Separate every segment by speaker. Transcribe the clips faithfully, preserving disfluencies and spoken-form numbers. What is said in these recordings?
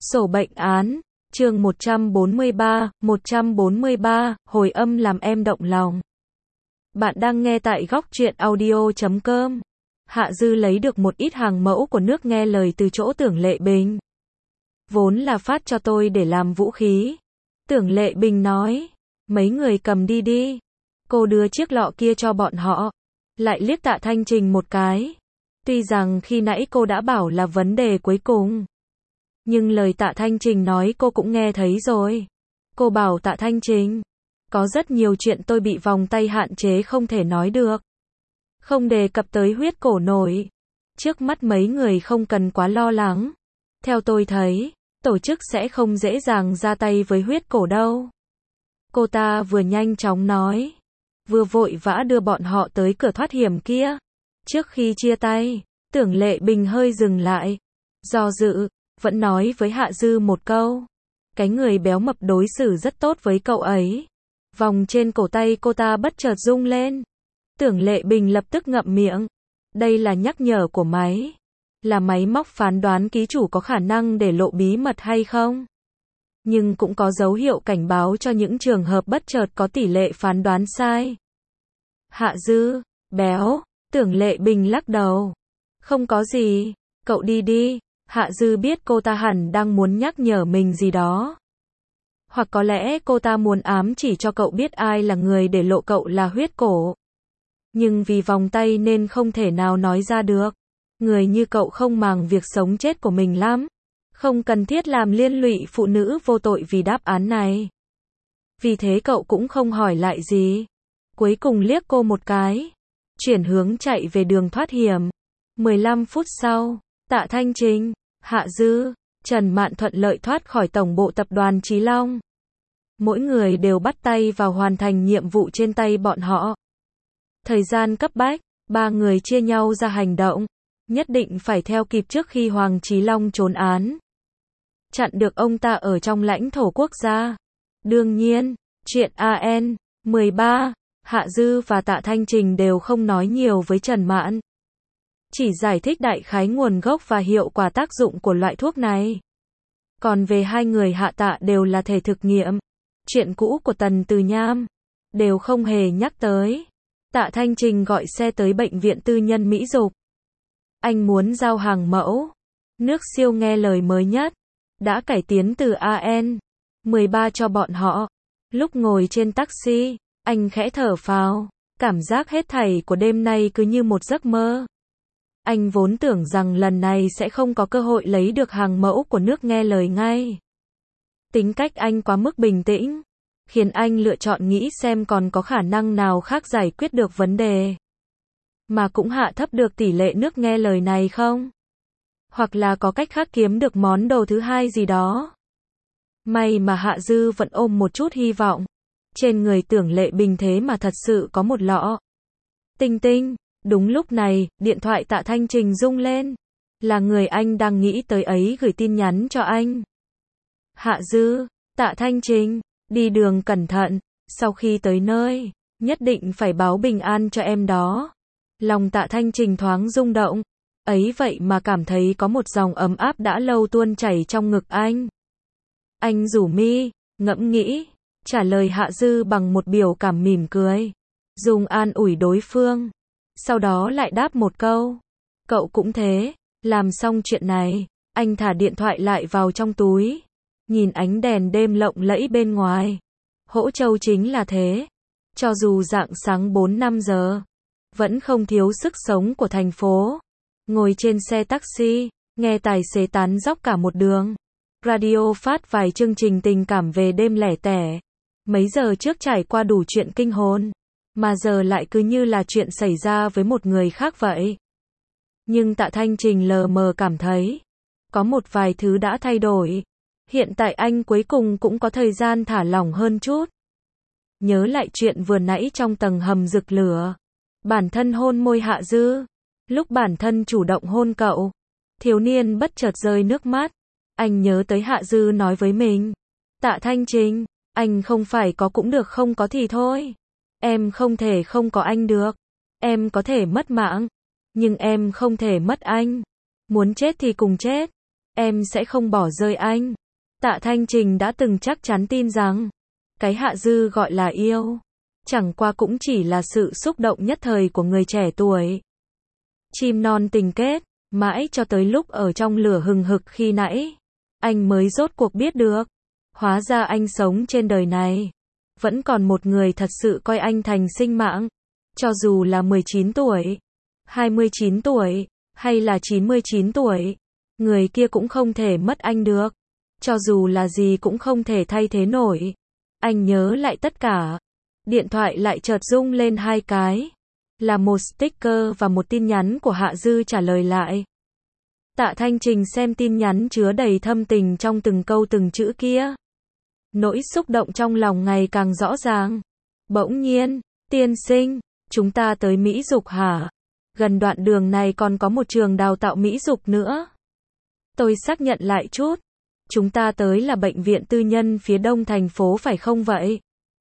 Speaker 1: Sổ bệnh án, chương một trăm bốn mươi ba, một trăm bốn mươi ba, hồi âm làm em động lòng. Bạn đang nghe tại góc truyện audio chấm com. Hạ Dư lấy được một ít hàng mẫu của nước nghe lời từ chỗ Tưởng Lệ Bình. Vốn là phát cho tôi để làm vũ khí. Tưởng Lệ Bình nói, mấy người cầm đi đi. Cô đưa chiếc lọ kia cho bọn họ. Lại liếc Tạ Thanh Trình một cái. Tuy rằng khi nãy cô đã bảo là vấn đề cuối cùng. Nhưng lời Tạ Thanh Trình nói cô cũng nghe thấy rồi. Cô bảo Tạ Thanh Trình, có rất nhiều chuyện tôi bị vòng tay hạn chế không thể nói được. Không đề cập tới huyết cổ nổi. Trước mắt mấy người không cần quá lo lắng. Theo tôi thấy, tổ chức sẽ không dễ dàng ra tay với huyết cổ đâu. Cô ta vừa nhanh chóng nói, vừa vội vã đưa bọn họ tới cửa thoát hiểm kia. Trước khi chia tay, Tưởng Lệ Bình hơi dừng lại, do dự, vẫn nói với Hạ Dư một câu. Cái người béo mập đối xử rất tốt với cậu ấy. Vòng trên cổ tay cô ta bất chợt rung lên. Tưởng Lệ Bình lập tức ngậm miệng. Đây là nhắc nhở của máy. Là máy móc phán đoán ký chủ có khả năng để lộ bí mật hay không. Nhưng cũng có dấu hiệu cảnh báo cho những trường hợp bất chợt có tỷ lệ phán đoán sai. Hạ Dư, béo, Tưởng Lệ Bình lắc đầu. Không có gì, cậu đi đi. Hạ Dư biết cô ta hẳn đang muốn nhắc nhở mình gì đó. Hoặc có lẽ cô ta muốn ám chỉ cho cậu biết ai là người để lộ cậu là huyết cổ. Nhưng vì vòng tay nên không thể nào nói ra được. Người như cậu không màng việc sống chết của mình lắm. Không cần thiết làm liên lụy phụ nữ vô tội vì đáp án này. Vì thế cậu cũng không hỏi lại gì. Cuối cùng liếc cô một cái. Chuyển hướng chạy về đường thoát hiểm. mười lăm phút sau, Tạ Thanh Trình, Hạ Dư, Trần Mạn thuận lợi thoát khỏi tổng bộ tập đoàn Chí Long. Mỗi người đều bắt tay vào hoàn thành nhiệm vụ trên tay bọn họ. Thời gian cấp bách, ba người chia nhau ra hành động. Nhất định phải theo kịp trước khi Hoàng Chí Long trốn án. Chặn được ông ta ở trong lãnh thổ quốc gia. Đương nhiên, chuyện a en mười ba, Hạ Dư và Tạ Thanh Trình đều không nói nhiều với Trần Mạn. Chỉ giải thích đại khái nguồn gốc và hiệu quả tác dụng của loại thuốc này. Còn về hai người Hạ Tạ đều là thể thực nghiệm. Chuyện cũ của Tần Từ Nham đều không hề nhắc tới. Tạ Thanh Trình gọi xe tới bệnh viện tư nhân Mỹ Dục. Anh muốn giao hàng mẫu. Nước siêu nghe lời mới nhất. Đã cải tiến từ a en mười ba cho bọn họ. Lúc ngồi trên taxi, anh khẽ thở phào. Cảm giác hết thảy của đêm nay cứ như một giấc mơ. Anh vốn tưởng rằng lần này sẽ không có cơ hội lấy được hàng mẫu của nước nghe lời ngay. Tính cách anh quá mức bình tĩnh, khiến anh lựa chọn nghĩ xem còn có khả năng nào khác giải quyết được vấn đề. Mà cũng hạ thấp được tỷ lệ nước nghe lời này không? Hoặc là có cách khác kiếm được món đồ thứ hai gì đó. May mà Hạ Dư vẫn ôm một chút hy vọng. Trên người Tưởng Lệ Bình thế mà thật sự có một lọ. Tinh tinh. Đúng lúc này, điện thoại Tạ Thanh Trình rung lên. Là người anh đang nghĩ tới ấy gửi tin nhắn cho anh. Hạ Dư, Tạ Thanh Trình, đi đường cẩn thận, sau khi tới nơi, nhất định phải báo bình an cho em đó. Lòng Tạ Thanh Trình thoáng rung động. Ấy vậy mà cảm thấy có một dòng ấm áp đã lâu tuôn chảy trong ngực anh. Anh rủ mi, ngẫm nghĩ, trả lời Hạ Dư bằng một biểu cảm mỉm cười. Dùng an ủi đối phương. Sau đó lại đáp một câu. Cậu cũng thế. Làm xong chuyện này, anh thả điện thoại lại vào trong túi. Nhìn ánh đèn đêm lộng lẫy bên ngoài. Hỗ Châu chính là thế. Cho dù rạng sáng bốn năm giờ, vẫn không thiếu sức sống của thành phố. Ngồi trên xe taxi, nghe tài xế tán dóc cả một đường. Radio phát vài chương trình tình cảm về đêm lẻ tẻ. Mấy giờ trước trải qua đủ chuyện kinh hồn. Mà giờ lại cứ như là chuyện xảy ra với một người khác vậy. Nhưng Tạ Thanh Trình lờ mờ cảm thấy, có một vài thứ đã thay đổi. Hiện tại anh cuối cùng cũng có thời gian thả lỏng hơn chút. Nhớ lại chuyện vừa nãy trong tầng hầm rực lửa. Bản thân hôn môi Hạ Dư. Lúc bản thân chủ động hôn cậu, thiếu niên bất chợt rơi nước mắt. Anh nhớ tới Hạ Dư nói với mình. Tạ Thanh Trình, anh không phải có cũng được không có thì thôi. Em không thể không có anh được. Em có thể mất mạng. Nhưng em không thể mất anh. Muốn chết thì cùng chết. em sẽ không bỏ rơi anh. Tạ Thanh Trình đã từng chắc chắn tin rằng, cái Hạ Dư gọi là yêu, chẳng qua cũng chỉ là sự xúc động nhất thời của người trẻ tuổi. Chim non tình kết, mãi cho tới lúc ở trong lửa hừng hực khi nãy, anh mới rốt cuộc biết được, hóa ra anh sống trên đời này, vẫn còn một người thật sự coi anh thành sinh mạng, cho dù là mười chín tuổi, hai mươi chín tuổi, hay là chín mươi chín tuổi, người kia cũng không thể mất anh được, cho dù là gì cũng không thể thay thế nổi. Anh nhớ lại tất cả, điện thoại lại chợt rung lên hai cái, là một sticker và một tin nhắn của Hạ Dư trả lời lại. Tạ Thanh Trình xem tin nhắn chứa đầy thâm tình trong từng câu từng chữ kia. Nỗi xúc động trong lòng ngày càng rõ ràng. Bỗng nhiên, tiên sinh, chúng ta tới Mỹ Dục hả? Gần đoạn đường này còn có một trường đào tạo Mỹ Dục nữa. Tôi xác nhận lại chút. Chúng ta tới là bệnh viện tư nhân phía đông thành phố phải không vậy?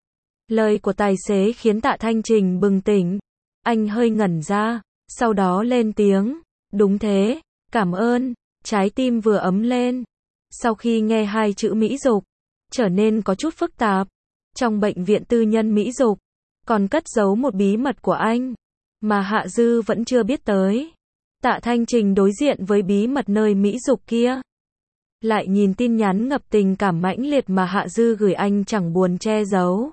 Speaker 1: Lời của tài xế khiến Tạ Thanh Trình bừng tỉnh. Anh hơi ngẩn ra, sau đó lên tiếng. Đúng thế, cảm ơn. Trái tim vừa ấm lên. Sau khi nghe hai chữ Mỹ Dục, trở nên có chút phức tạp. Trong bệnh viện tư nhân Mỹ Dục, còn cất giấu một bí mật của anh, mà Hạ Dư vẫn chưa biết tới. Tạ Thanh Trình đối diện với bí mật nơi Mỹ Dục kia. Lại nhìn tin nhắn ngập tình cảm mãnh liệt mà Hạ Dư gửi anh chẳng buồn che giấu.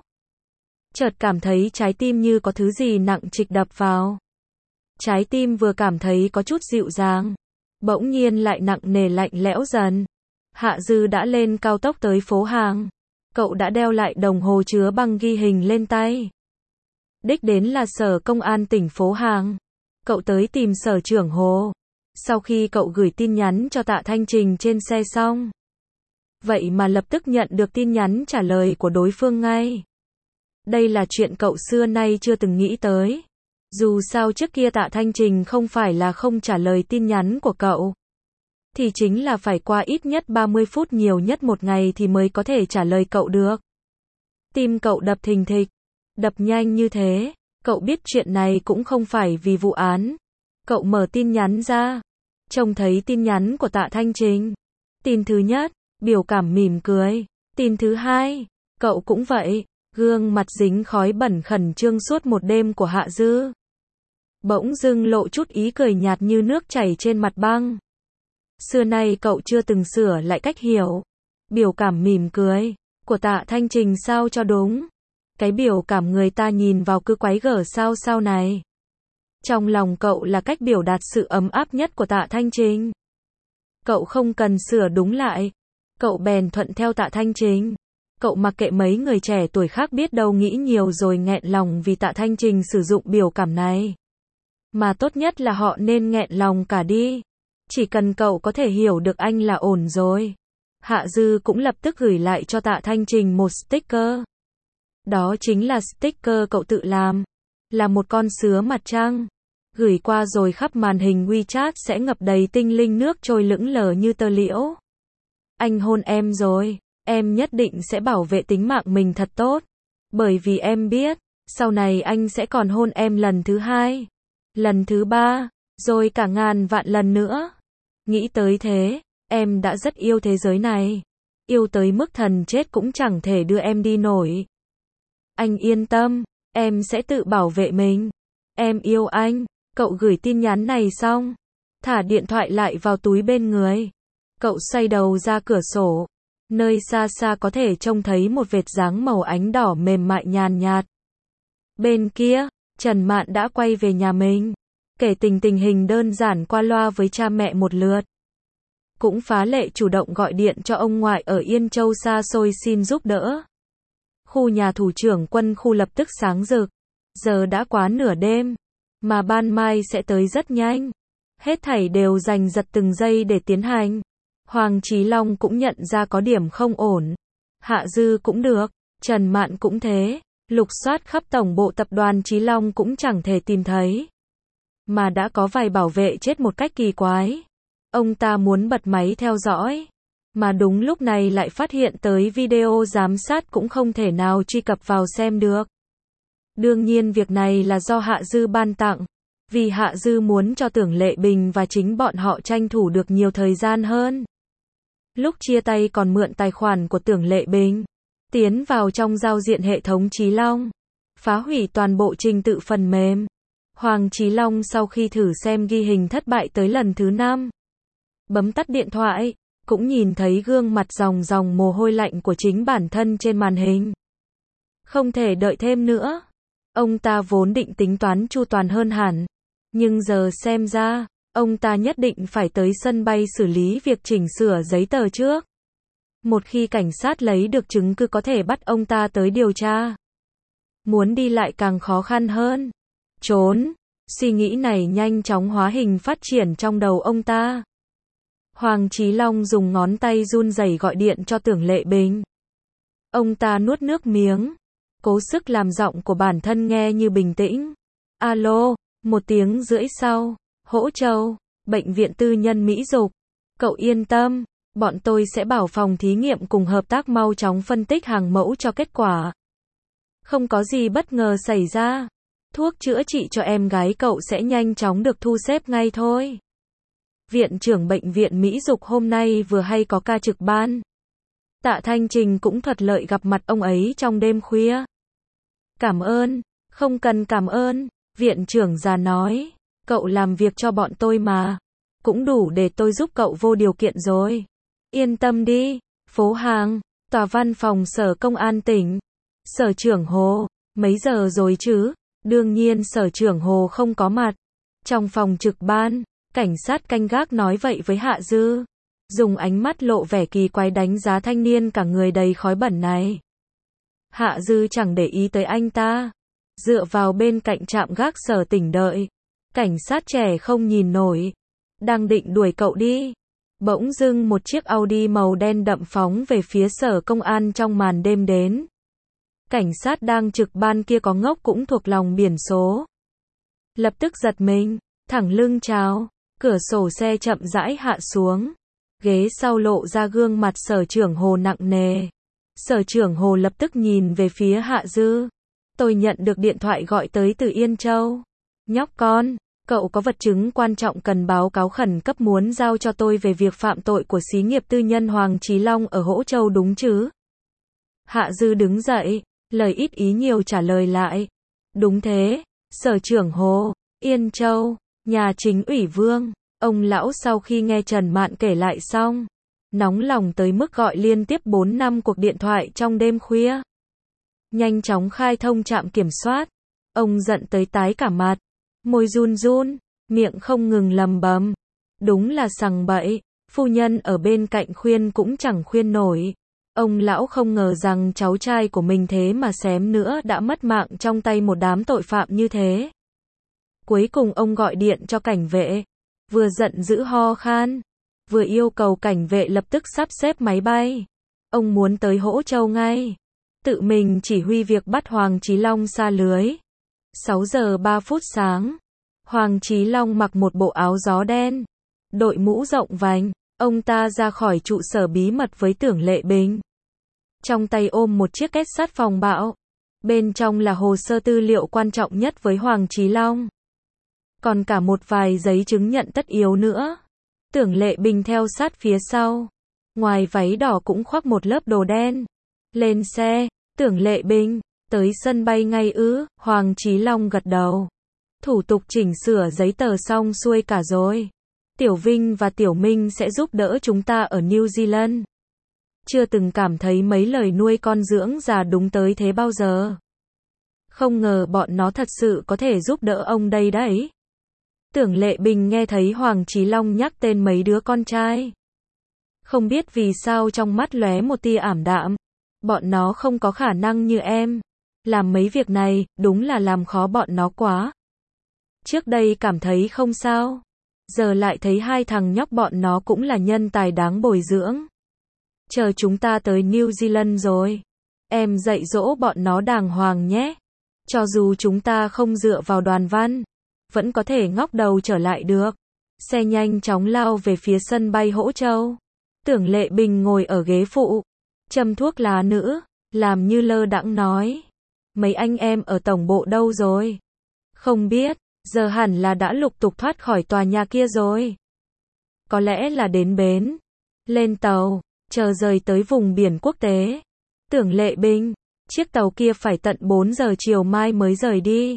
Speaker 1: Chợt cảm thấy trái tim như có thứ gì nặng trịch đập vào. Trái tim vừa cảm thấy có chút dịu dàng, bỗng nhiên lại nặng nề lạnh lẽo dần. Hạ Dư đã lên cao tốc tới phố Hàng. Cậu đã đeo lại đồng hồ chứa băng ghi hình lên tay. Đích đến là sở công an tỉnh phố Hàng. Cậu tới tìm sở trưởng Hồ. Sau khi cậu gửi tin nhắn cho Tạ Thanh Trình trên xe xong, vậy mà lập tức nhận được tin nhắn trả lời của đối phương ngay. Đây là chuyện cậu xưa nay chưa từng nghĩ tới. Dù sao trước kia Tạ Thanh Trình không phải là không trả lời tin nhắn của cậu, thì chính là phải qua ít nhất ba mươi phút, nhiều nhất một ngày thì mới có thể trả lời cậu được. Tim cậu đập thình thịch, đập nhanh như thế. Cậu biết chuyện này cũng không phải vì vụ án. Cậu mở tin nhắn ra, trông thấy tin nhắn của Tạ Thanh Trình. Tin thứ nhất, biểu cảm mỉm cười. Tin thứ hai, cậu cũng vậy, gương mặt dính khói bẩn khẩn trương suốt một đêm của Hạ Dư. Bỗng dưng lộ chút ý cười nhạt như nước chảy trên mặt băng. Xưa nay cậu chưa từng sửa lại cách hiểu. Biểu cảm mỉm cười của Tạ Thanh Trình sao cho đúng. Cái biểu cảm người ta nhìn vào cứ quái gở sao sao này. Trong lòng cậu là cách biểu đạt sự ấm áp nhất của Tạ Thanh Trình. Cậu không cần sửa đúng lại. Cậu bèn thuận theo Tạ Thanh Trình. Cậu mặc kệ mấy người trẻ tuổi khác biết đâu nghĩ nhiều rồi nghẹn lòng vì Tạ Thanh Trình sử dụng biểu cảm này. Mà tốt nhất là họ nên nghẹn lòng cả đi. Chỉ cần cậu có thể hiểu được anh là ổn rồi. Hạ Dư cũng lập tức gửi lại cho Tạ Thanh Trình một sticker. Đó chính là sticker cậu tự làm. Là một con sứa mặt trăng. Gửi qua rồi khắp màn hình WeChat sẽ ngập đầy tinh linh nước trôi lững lờ như tơ liễu. Anh hôn em rồi. Em nhất định sẽ bảo vệ tính mạng mình thật tốt. Bởi vì em biết, sau này anh sẽ còn hôn em lần thứ hai, lần thứ ba, rồi cả ngàn vạn lần nữa. Nghĩ tới thế, em đã rất yêu thế giới này. Yêu tới mức thần chết cũng chẳng thể đưa em đi nổi. Anh yên tâm, em sẽ tự bảo vệ mình. Em yêu anh. Cậu gửi tin nhắn này xong, thả điện thoại lại vào túi bên người. Cậu xoay đầu ra cửa sổ. Nơi xa xa có thể trông thấy một vệt dáng màu ánh đỏ mềm mại nhàn nhạt. Bên kia, Trần Mạn đã quay về nhà mình. Kể tình tình hình đơn giản qua loa với cha mẹ một lượt. Cũng phá lệ chủ động gọi điện cho ông ngoại ở Yên Châu xa xôi xin giúp đỡ. Khu nhà thủ trưởng quân khu lập tức sáng rực. Giờ đã quá nửa đêm, mà ban mai sẽ tới rất nhanh. Hết thảy đều giành giật từng giây để tiến hành. Hoàng Chí Long cũng nhận ra có điểm không ổn. Hạ Dư cũng được, Trần Mạn cũng thế. Lục soát khắp tổng bộ tập đoàn Chí Long cũng chẳng thể tìm thấy. Mà đã có vài bảo vệ chết một cách kỳ quái. Ông ta muốn bật máy theo dõi. Mà đúng lúc này lại phát hiện tới video giám sát cũng không thể nào truy cập vào xem được. Đương nhiên việc này là do Hạ Dư ban tặng. Vì Hạ Dư muốn cho Tưởng Lệ Bình và chính bọn họ tranh thủ được nhiều thời gian hơn. Lúc chia tay còn mượn tài khoản của Tưởng Lệ Bình. Tiến vào trong giao diện hệ thống Chí Long. Phá hủy toàn bộ trình tự phần mềm. Hoàng Chí Long sau khi thử xem ghi hình thất bại tới lần thứ năm. Bấm tắt điện thoại, cũng nhìn thấy gương mặt ròng ròng mồ hôi lạnh của chính bản thân trên màn hình. Không thể đợi thêm nữa. Ông ta vốn định tính toán chu toàn hơn hẳn. Nhưng giờ xem ra, ông ta nhất định phải tới sân bay xử lý việc chỉnh sửa giấy tờ trước. Một khi cảnh sát lấy được chứng cứ có thể bắt ông ta tới điều tra. Muốn đi lại càng khó khăn hơn. Trốn. Suy nghĩ này nhanh chóng hóa hình phát triển trong đầu ông ta. Hoàng Chí Long dùng ngón tay run rẩy gọi điện cho Tưởng Lệ Bình. Ông ta nuốt nước miếng. Cố sức làm giọng của bản thân nghe như bình tĩnh. Alo, một tiếng rưỡi sau. Hỗ Châu, bệnh viện tư nhân Mỹ Dục. Cậu yên tâm, bọn tôi sẽ bảo phòng thí nghiệm cùng hợp tác mau chóng phân tích hàng mẫu cho kết quả. Không có gì bất ngờ xảy ra. Thuốc chữa trị cho em gái cậu sẽ nhanh chóng được thu xếp ngay thôi. Viện trưởng bệnh viện Mỹ Dục hôm nay vừa hay có ca trực ban. Tạ Thanh Trình cũng thuận lợi gặp mặt ông ấy trong đêm khuya. Cảm ơn, không cần cảm ơn, viện trưởng già nói. Cậu làm việc cho bọn tôi mà. Cũng đủ để tôi giúp cậu vô điều kiện rồi. Yên tâm đi. Phố Hàng, tòa văn phòng sở công an tỉnh. Sở trưởng Hồ, mấy giờ rồi chứ? Đương nhiên sở trưởng Hồ không có mặt. Trong phòng trực ban, cảnh sát canh gác nói vậy với Hạ Dư. Dùng ánh mắt lộ vẻ kỳ quái đánh giá thanh niên cả người đầy khói bẩn này. Hạ Dư chẳng để ý tới anh ta. Dựa vào bên cạnh trạm gác sở tỉnh đợi. Cảnh sát trẻ không nhìn nổi. Đang định đuổi cậu đi. Bỗng dưng một chiếc Audi màu đen đậm phóng về phía sở công an trong màn đêm đến. Cảnh sát đang trực ban kia có ngốc cũng thuộc lòng biển số. Lập tức giật mình, thẳng lưng chào, cửa sổ xe chậm rãi hạ xuống. Ghế sau lộ ra gương mặt sở trưởng Hồ nặng nề. Sở trưởng Hồ lập tức nhìn về phía Hạ Dư. Tôi nhận được điện thoại gọi tới từ Yên Châu. Nhóc con, cậu có vật chứng quan trọng cần báo cáo khẩn cấp muốn giao cho tôi về việc phạm tội của xí nghiệp tư nhân Hoàng Chí Long ở Hỗ Châu đúng chứ? Hạ Dư đứng dậy, lời ít ý nhiều trả lời lại. Đúng thế, sở trưởng Hồ, Yên Châu, nhà chính ủy Vương. Ông lão sau khi nghe Trần Mạn kể lại xong, nóng lòng tới mức gọi liên tiếp bốn năm cuộc điện thoại trong đêm khuya. Nhanh chóng khai thông trạm kiểm soát. Ông giận tới tái cả mặt. Môi run run, miệng không ngừng lầm bầm. Đúng là sằng bậy, phu nhân ở bên cạnh khuyên cũng chẳng khuyên nổi. Ông lão không ngờ rằng cháu trai của mình thế mà xém nữa đã mất mạng trong tay một đám tội phạm như thế. Cuối cùng ông gọi điện cho cảnh vệ. Vừa giận dữ ho khan, vừa yêu cầu cảnh vệ lập tức sắp xếp máy bay. Ông muốn tới Hỗ Châu ngay. Tự mình chỉ huy việc bắt Hoàng Chí Long sa lưới. sáu giờ ba phút sáng. Hoàng Chí Long mặc một bộ áo gió đen. Đội mũ rộng vành. Ông ta ra khỏi trụ sở bí mật với Tưởng Lệ Bình. Trong tay ôm một chiếc két sắt phòng bạo. Bên trong là hồ sơ tư liệu quan trọng nhất với Hoàng Chí Long. Còn cả một vài giấy chứng nhận tất yếu nữa. Tưởng Lệ Bình theo sát phía sau. Ngoài váy đỏ cũng khoác một lớp đồ đen. Lên xe, Tưởng Lệ Bình, tới sân bay ngay ư? Hoàng Chí Long gật đầu. Thủ tục chỉnh sửa giấy tờ xong xuôi cả rồi. Tiểu Vinh và Tiểu Minh sẽ giúp đỡ chúng ta ở New Zealand. Chưa từng cảm thấy mấy lời nuôi con dưỡng già đúng tới thế bao giờ. Không ngờ bọn nó thật sự có thể giúp đỡ ông đây đấy. Tưởng Lệ Bình nghe thấy Hoàng Chí Long nhắc tên mấy đứa con trai. Không biết vì sao trong mắt lóe một tia ảm đạm. Bọn nó không có khả năng như em. Làm mấy việc này, đúng là làm khó bọn nó quá. Trước đây cảm thấy không sao. Giờ lại thấy hai thằng nhóc bọn nó cũng là nhân tài đáng bồi dưỡng. Chờ chúng ta tới New Zealand rồi. Em dạy dỗ bọn nó đàng hoàng nhé. Cho dù chúng ta không dựa vào Đoàn Văn, vẫn có thể ngóc đầu trở lại được. Xe nhanh chóng lao về phía sân bay Hỗ Châu. Tưởng Lệ Bình ngồi ở ghế phụ. Châm thuốc lá nữ, làm như lơ đãng nói. Mấy anh em ở tổng bộ đâu rồi? Không biết, giờ hẳn là đã lục tục thoát khỏi tòa nhà kia rồi. Có lẽ là đến bến. Lên tàu, chờ rời tới vùng biển quốc tế. Tưởng Lệ Bình, chiếc tàu kia phải tận bốn giờ chiều mai mới rời đi.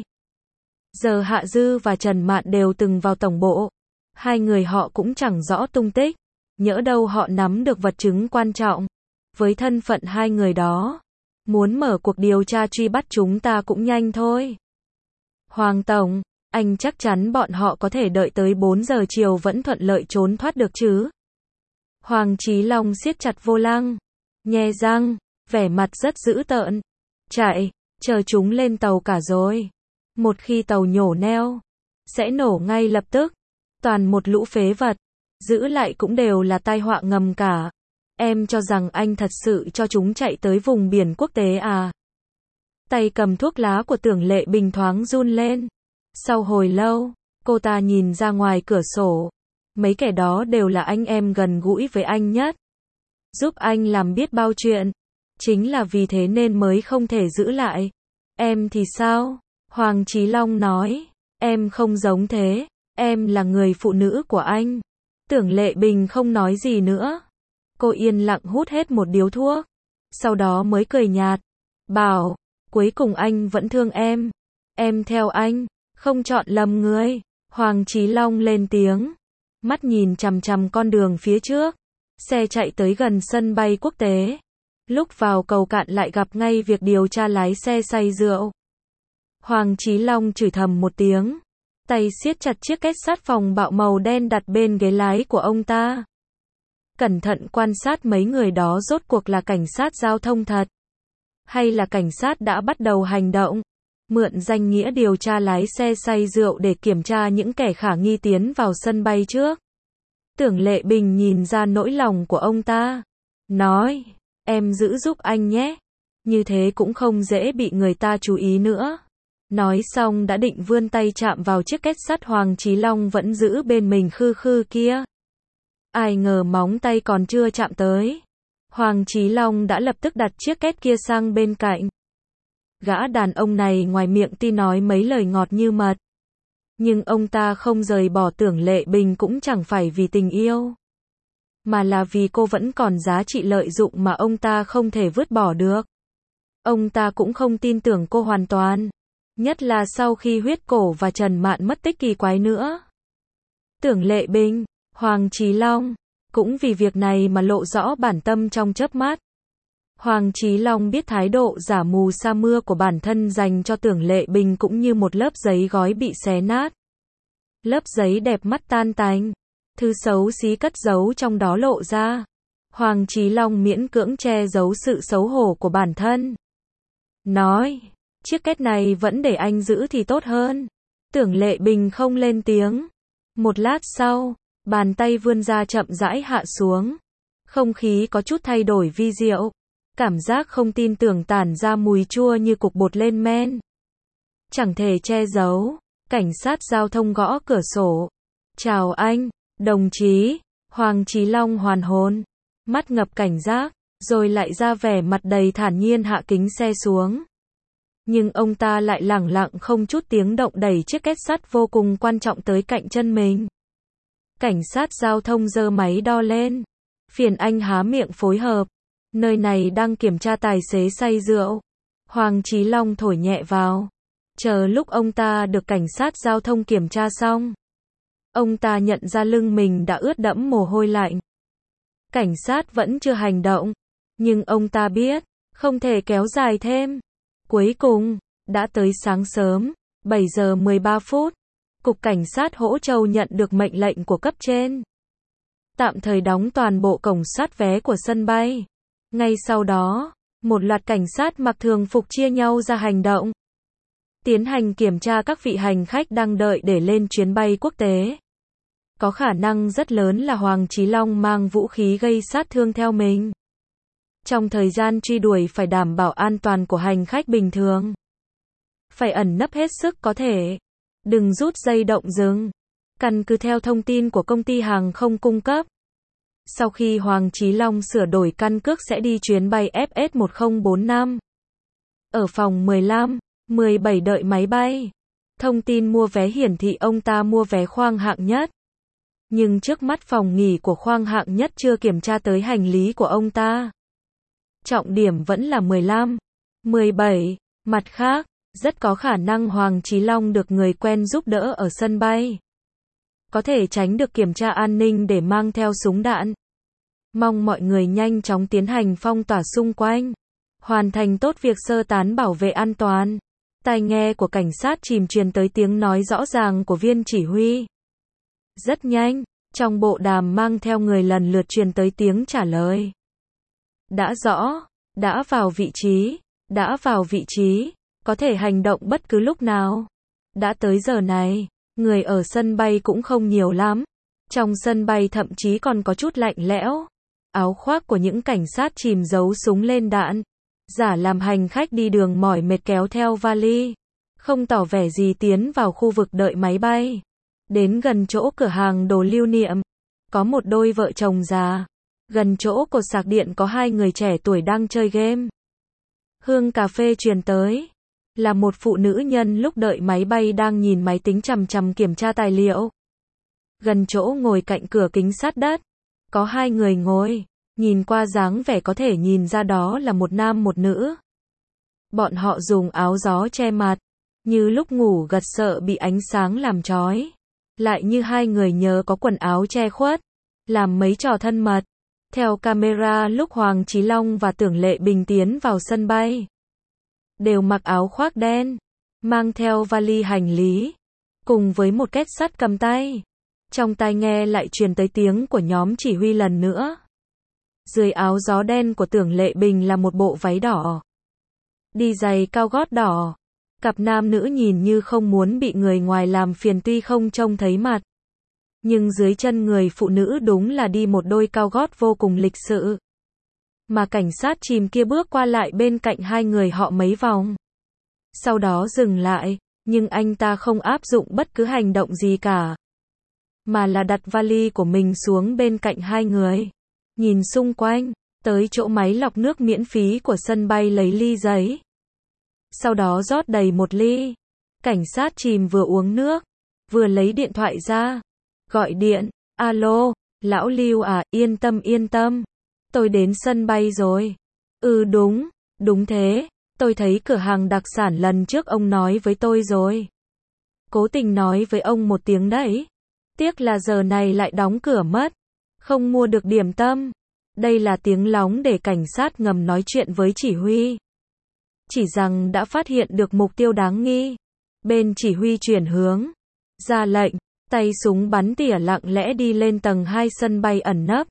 Speaker 1: Giờ Hạ Dư và Trần Mạn đều từng vào tổng bộ. Hai người họ cũng chẳng rõ tung tích. Nhỡ đâu họ nắm được vật chứng quan trọng. Với thân phận hai người đó, muốn mở cuộc điều tra truy bắt chúng ta cũng nhanh thôi. Hoàng Tổng, anh chắc chắn bọn họ có thể đợi tới bốn giờ chiều vẫn thuận lợi trốn thoát được chứ? Hoàng Chí Long siết chặt vô lăng, nhe răng, vẻ mặt rất dữ tợn. Chạy, chờ chúng lên tàu cả rồi. Một khi tàu nhổ neo, sẽ nổ ngay lập tức. Toàn một lũ phế vật, giữ lại cũng đều là tai họa ngầm cả. Em cho rằng anh thật sự cho chúng chạy tới vùng biển quốc tế à? Tay cầm thuốc lá của Tưởng Lệ Bình thoáng run lên. Sau hồi lâu, cô ta nhìn ra ngoài cửa sổ. Mấy kẻ đó đều là anh em gần gũi với anh nhất. Giúp anh làm biết bao chuyện. Chính là vì thế nên mới không thể giữ lại. Em thì sao? Hoàng Chí Long nói. Em không giống thế. Em là người phụ nữ của anh. Tưởng Lệ Bình không nói gì nữa. Cô yên lặng hút hết một điếu thuốc. Sau đó mới cười nhạt. Bảo, cuối cùng anh vẫn thương em. Em theo anh, không chọn lầm người. Hoàng Chí Long lên tiếng. Mắt nhìn chằm chằm con đường phía trước. Xe chạy tới gần sân bay quốc tế. Lúc vào cầu cạn lại gặp ngay việc điều tra lái xe say rượu. Hoàng Chí Long chửi thầm một tiếng. Tay siết chặt chiếc két sắt phòng bạo màu đen đặt bên ghế lái của ông ta. Cẩn thận quan sát mấy người đó rốt cuộc là cảnh sát giao thông thật. Hay là cảnh sát đã bắt đầu hành động. Mượn danh nghĩa điều tra lái xe say rượu để kiểm tra những kẻ khả nghi tiến vào sân bay trước. Tưởng Lệ Bình nhìn ra nỗi lòng của ông ta. Nói, em giữ giúp anh nhé. Như thế cũng không dễ bị người ta chú ý nữa. Nói xong đã định vươn tay chạm vào chiếc két sắt Hoàng Chí Long vẫn giữ bên mình khư khư kia. Ai ngờ móng tay còn chưa chạm tới. Hoàng Chí Long đã lập tức đặt chiếc két kia sang bên cạnh. Gã đàn ông này ngoài miệng tuy nói mấy lời ngọt như mật. Nhưng ông ta không rời bỏ Tưởng Lệ Bình cũng chẳng phải vì tình yêu. Mà là vì cô vẫn còn giá trị lợi dụng mà ông ta không thể vứt bỏ được. Ông ta cũng không tin tưởng cô hoàn toàn. Nhất là sau khi Huyết Cổ và Trần Mạn mất tích kỳ quái nữa. Tưởng Lệ Bình, Hoàng Chí Long, cũng vì việc này mà lộ rõ bản tâm trong chớp mắt. Hoàng Chí Long biết thái độ giả mù sa mưa của bản thân dành cho Tưởng Lệ Bình cũng như một lớp giấy gói bị xé nát. Lớp giấy đẹp mắt tan tành, thứ xấu xí cất giấu trong đó lộ ra. Hoàng Chí Long miễn cưỡng che giấu sự xấu hổ của bản thân. Nói, chiếc két này vẫn để anh giữ thì tốt hơn. Tưởng Lệ Bình không lên tiếng. Một lát sau, bàn tay vươn ra chậm rãi hạ xuống. Không khí có chút thay đổi vi diệu. Cảm giác không tin tưởng tản ra mùi chua như cục bột lên men. Chẳng thể che giấu. Cảnh sát giao thông gõ cửa sổ. Chào anh, đồng chí. Hoàng Chí Long hoàn hồn. Mắt ngập cảnh giác. Rồi lại ra vẻ mặt đầy thản nhiên hạ kính xe xuống. Nhưng ông ta lại lẳng lặng không chút tiếng động đẩy chiếc két sắt vô cùng quan trọng tới cạnh chân mình. Cảnh sát giao thông giơ máy đo lên. Phiền anh há miệng phối hợp. Nơi này đang kiểm tra tài xế say rượu. Hoàng Chí Long thổi nhẹ vào. Chờ lúc ông ta được cảnh sát giao thông kiểm tra xong. Ông ta nhận ra lưng mình đã ướt đẫm mồ hôi lạnh. Cảnh sát vẫn chưa hành động. Nhưng ông ta biết, không thể kéo dài thêm. Cuối cùng, đã tới sáng sớm, bảy giờ mười ba phút. Cục Cảnh sát Hỗ Châu nhận được mệnh lệnh của cấp trên. Tạm thời đóng toàn bộ cổng soát vé của sân bay. Ngay sau đó, một loạt cảnh sát mặc thường phục chia nhau ra hành động. Tiến hành kiểm tra các vị hành khách đang đợi để lên chuyến bay quốc tế. Có khả năng rất lớn là Hoàng Chí Long mang vũ khí gây sát thương theo mình. Trong thời gian truy đuổi phải đảm bảo an toàn của hành khách bình thường. Phải ẩn nấp hết sức có thể. Đừng rút dây động rừng. Căn cứ theo thông tin của công ty hàng không cung cấp. Sau khi Hoàng Chí Long sửa đổi căn cước sẽ đi chuyến bay F S một không bốn năm. Ở phòng mười lăm, mười bảy đợi máy bay. Thông tin mua vé hiển thị ông ta mua vé khoang hạng nhất. Nhưng trước mắt phòng nghỉ của khoang hạng nhất chưa kiểm tra tới hành lý của ông ta. Trọng điểm vẫn là mười lăm, mười bảy. Mặt khác, rất có khả năng Hoàng Chí Long được người quen giúp đỡ ở sân bay. Có thể tránh được kiểm tra an ninh để mang theo súng đạn. Mong mọi người nhanh chóng tiến hành phong tỏa xung quanh. Hoàn thành tốt việc sơ tán bảo vệ an toàn. Tai nghe của cảnh sát chìm truyền tới tiếng nói rõ ràng của viên chỉ huy. Rất nhanh, trong bộ đàm mang theo người lần lượt truyền tới tiếng trả lời. Đã rõ, đã vào vị trí, đã vào vị trí, có thể hành động bất cứ lúc nào. Đã tới giờ này, người ở sân bay cũng không nhiều lắm. Trong sân bay thậm chí còn có chút lạnh lẽo. Áo khoác của những cảnh sát chìm giấu súng lên đạn. Giả làm hành khách đi đường mỏi mệt kéo theo vali. Không tỏ vẻ gì tiến vào khu vực đợi máy bay. Đến gần chỗ cửa hàng đồ lưu niệm. Có một đôi vợ chồng già. Gần chỗ cột sạc điện có hai người trẻ tuổi đang chơi game. Hương cà phê truyền tới. Là một phụ nữ nhân lúc đợi máy bay đang nhìn máy tính chằm chằm kiểm tra tài liệu. Gần chỗ ngồi cạnh cửa kính sát đất. Có hai người ngồi. Nhìn qua dáng vẻ có thể nhìn ra đó là một nam một nữ. Bọn họ dùng áo gió che mặt. Như lúc ngủ gật sợ bị ánh sáng làm chói. Lại như hai người nhớ có quần áo che khuất. Làm mấy trò thân mật. Theo camera lúc Hoàng Chí Long và Tưởng Lệ Bình tiến vào sân bay. Đều mặc áo khoác đen. Mang theo vali hành lý. Cùng với một két sắt cầm tay. Trong tai nghe lại truyền tới tiếng của nhóm chỉ huy lần nữa. Dưới áo gió đen của Tưởng Lệ Bình là một bộ váy đỏ. Đi giày cao gót đỏ. Cặp nam nữ nhìn như không muốn bị người ngoài làm phiền tuy không trông thấy mặt. Nhưng dưới chân người phụ nữ đúng là đi một đôi cao gót vô cùng lịch sự. Mà cảnh sát chìm kia bước qua lại bên cạnh hai người họ mấy vòng. Sau đó dừng lại, nhưng anh ta không áp dụng bất cứ hành động gì cả. Mà là đặt vali của mình xuống bên cạnh hai người. Nhìn xung quanh, tới chỗ máy lọc nước miễn phí của sân bay lấy ly giấy. Sau đó rót đầy một ly. Cảnh sát chìm vừa uống nước, vừa lấy điện thoại ra. Gọi điện, alo, lão Lưu à, yên tâm yên tâm. Tôi đến sân bay rồi. Ừ đúng, đúng thế. Tôi thấy cửa hàng đặc sản lần trước ông nói với tôi rồi. Cố tình nói với ông một tiếng đấy. Tiếc là giờ này lại đóng cửa mất. Không mua được điểm tâm. Đây là tiếng lóng để cảnh sát ngầm nói chuyện với chỉ huy. Chỉ rằng đã phát hiện được mục tiêu đáng nghi. Bên chỉ huy chuyển hướng. Ra lệnh. Tay súng bắn tỉa lặng lẽ đi lên tầng hai sân bay ẩn nấp.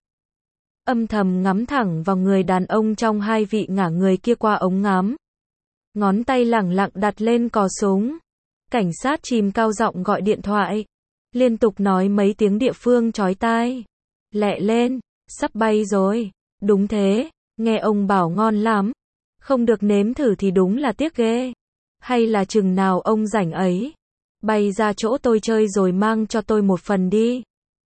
Speaker 1: Âm thầm ngắm thẳng vào người đàn ông trong hai vị ngả người kia qua ống ngắm. Ngón tay lẳng lặng đặt lên cò súng. Cảnh sát chìm cao giọng gọi điện thoại. Liên tục nói mấy tiếng địa phương chói tai. Lẹ lên, sắp bay rồi. Đúng thế, nghe ông bảo ngon lắm. Không được nếm thử thì đúng là tiếc ghê. Hay là chừng nào ông rảnh ấy. Bay ra chỗ tôi chơi rồi mang cho tôi một phần đi.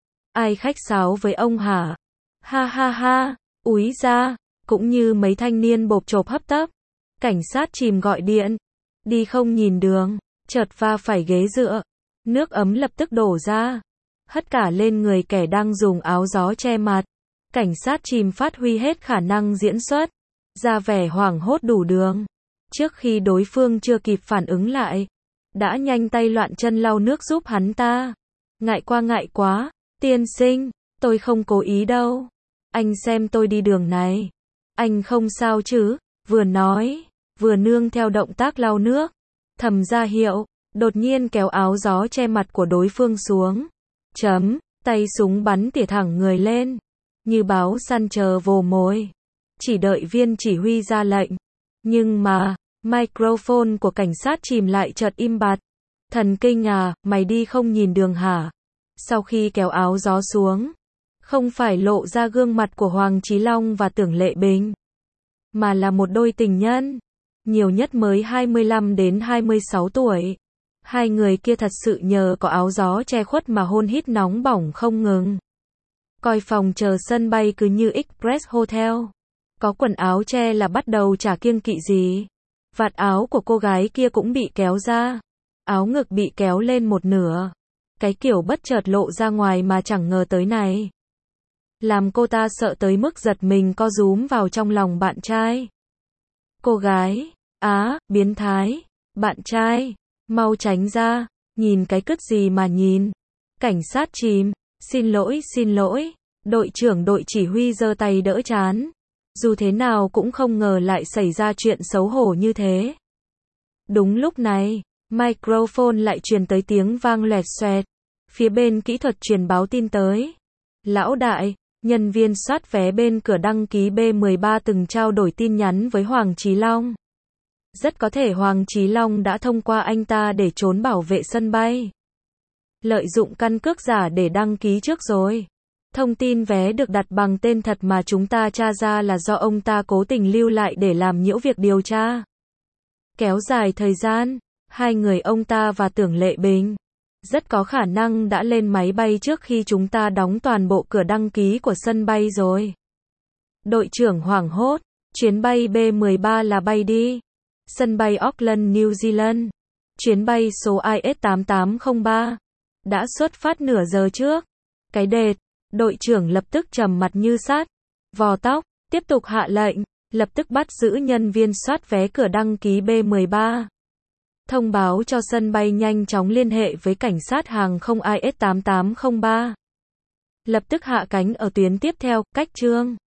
Speaker 1: Ai khách sáo với ông hả? Ha ha ha, úi ra, cũng như mấy thanh niên bộp chộp hấp tấp. Cảnh sát chìm gọi điện. Đi không nhìn đường, chợt va phải ghế dựa. Nước ấm lập tức đổ ra. Hất cả lên người kẻ đang dùng áo gió che mặt. Cảnh sát chìm phát huy hết khả năng diễn xuất. Ra vẻ hoảng hốt đủ đường. Trước khi đối phương chưa kịp phản ứng lại. Đã nhanh tay loạn chân lau nước giúp hắn ta. Ngại quá ngại quá, tiên sinh, tôi không cố ý đâu. Anh xem tôi đi đường này. Anh không sao chứ, vừa nói, vừa nương theo động tác lau nước. Thầm ra hiệu, đột nhiên kéo áo gió che mặt của đối phương xuống. Chấm, tay súng bắn tỉa thẳng người lên. Như báo săn chờ vồ mồi. Chỉ đợi viên chỉ huy ra lệnh. Nhưng mà, microphone của cảnh sát chìm lại chợt im bặt. Thần kinh à, mày đi không nhìn đường hả? Sau khi kéo áo gió xuống, không phải lộ ra gương mặt của Hoàng Chí Long và Tưởng Lệ Bình, mà là một đôi tình nhân, nhiều nhất mới hai mươi lăm đến hai mươi sáu tuổi. Hai người kia thật sự nhờ có áo gió che khuất mà hôn hít nóng bỏng không ngừng. Coi phòng chờ sân bay cứ như Express Hotel. Có quần áo che là bắt đầu chả kiêng kỵ gì. Vạt áo của cô gái kia cũng bị kéo ra. Áo ngực bị kéo lên một nửa. cái kiểu bất chợt lộ ra ngoài mà chẳng ngờ tới này. Làm cô ta sợ tới mức giật mình co rúm vào trong lòng bạn trai. Cô gái, á, biến thái, bạn trai, mau tránh ra, nhìn cái cứt gì mà nhìn. Cảnh sát chìm, xin lỗi xin lỗi, đội trưởng đội chỉ huy giơ tay đỡ trán. Dù thế nào cũng không ngờ lại xảy ra chuyện xấu hổ như thế. Đúng lúc này, microphone lại truyền tới tiếng vang loẹt xoẹt. Phía bên kỹ thuật truyền báo tin tới. Lão đại, nhân viên soát vé bên cửa đăng ký B mười ba từng trao đổi tin nhắn với Hoàng Chí Long. Rất có thể Hoàng Chí Long đã thông qua anh ta để trốn bảo vệ sân bay. Lợi dụng căn cước giả để đăng ký trước rồi. Thông tin vé được đặt bằng tên thật mà chúng ta tra ra là do ông ta cố tình lưu lại để làm nhiễu việc điều tra. Kéo dài thời gian, hai người ông ta và Tưởng Lệ Bình rất có khả năng đã lên máy bay trước khi chúng ta đóng toàn bộ cửa đăng ký của sân bay rồi. Đội trưởng hoảng hốt, chuyến bay B mười ba là bay đi. Sân bay Auckland, New Zealand. Chuyến bay số I S tám tám không ba. Đã xuất phát nửa giờ trước. Cái đệt, đội trưởng lập tức trầm mặt như sắt. Vò tóc, tiếp tục hạ lệnh, lập tức bắt giữ nhân viên soát vé cửa đăng ký B mười ba. Thông báo cho sân bay nhanh chóng liên hệ với cảnh sát hàng không I S tám tám không ba. Lập tức hạ cánh ở tuyến tiếp theo, cách Trương